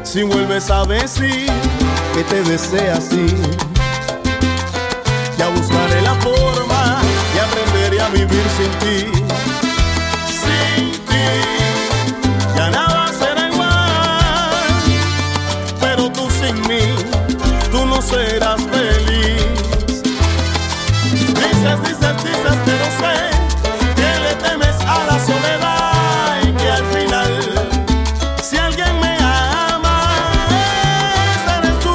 Si vuelves a decir que te desea así, ya buscaré la forma y aprenderé a vivir sin ti. Sin ti ya nada será igual, pero tú sin mí, tú no serás feliz. Dices, pero sé que le temes a la soledad y que al final, si alguien me ama, esa eres tú.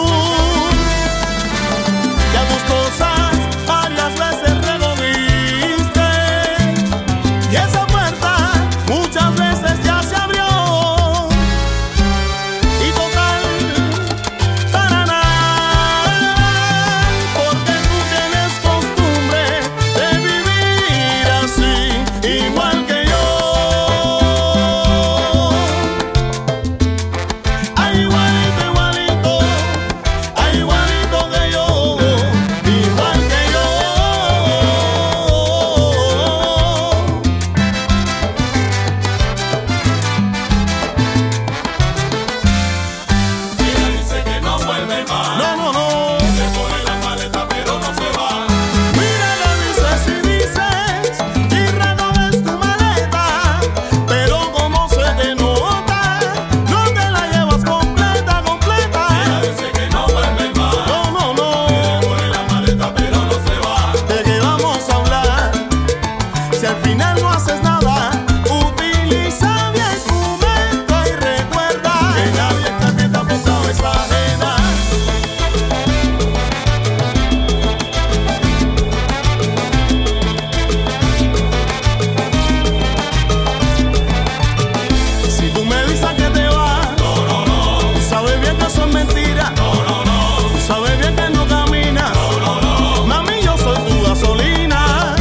Ya tus cosas varias veces revolviste y esa puerta muchas veces ya se abrió. Y total, para nada, porque tú tienes costumbre de vivir así, igual que yo. Ay, igualito, igualito, ay, igualito que yo, igual que yo. Ella dice que no vuelve más. No, no, no. Se pone la maleta pero no se va. Mira, lo dices y dices y recoges tu maleta, pero como se te nota, no te la llevas completa, completa. Ella dice que no vuelve más. No, no, no. Se pone la maleta pero no se va. ¿De qué vamos a hablar? Si al final no haces nada, utiliza bien tu mente y recuerda que nadie está que tampoco es ajena. Si tú me dices que te vas, No, no, no, tú sabes bien que eso es mentira. no, no, no, Tú sabes bien que no caminas. no, no, no. Mami, yo soy tu gasolina.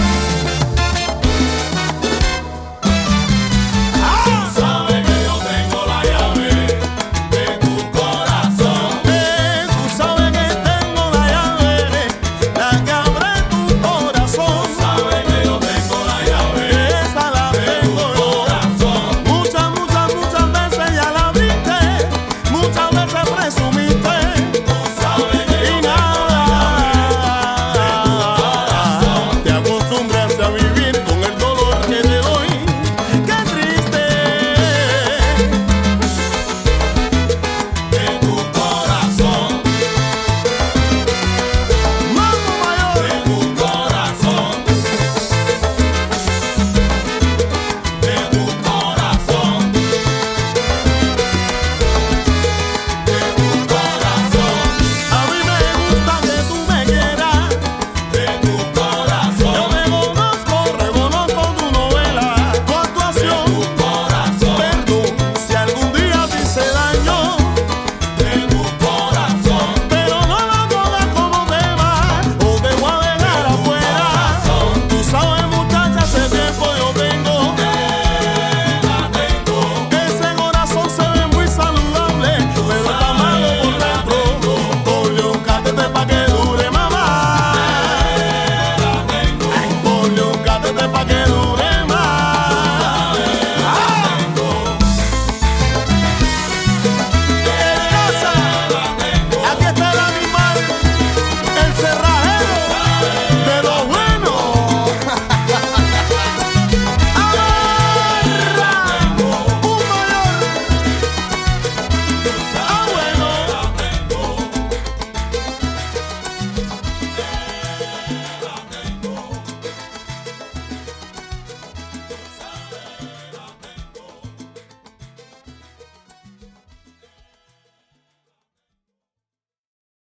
Tú sabes que yo tengo la llave de tu corazón. Tú sabes que tengo la llave, la que abre tu corazón. Sabes que yo tengo la llave Esa la de tu tengo yo. corazón. Muchas, muchas, muchas veces ya la abriste, muchas veces presumiste. Tú sabes que yo Y tengo la llave de tu corazón. te acostumbraste a vivir con el dolor que te doy. ¡Qué triste! De tu corazón. Mambo mayor. De tu corazón. De tu corazón. De tu corazón. A mí me gusta que tú me quieras. De tu Yo corazón. me conozco, reconozco tu novela, tu actuación. Tu corazón. Perdón si algún día te hice daño, De tu corazón. pero no lo pongas como tema o te voy a dejar afuera. Tú sabes, muchacha, hace tiempo yo tengo. La tengo. Ese corazón se ve muy saludable, pero está malo por dentro. Ponle un catete pa' que dure, mamá. La tengo. Ponle un catete pa' que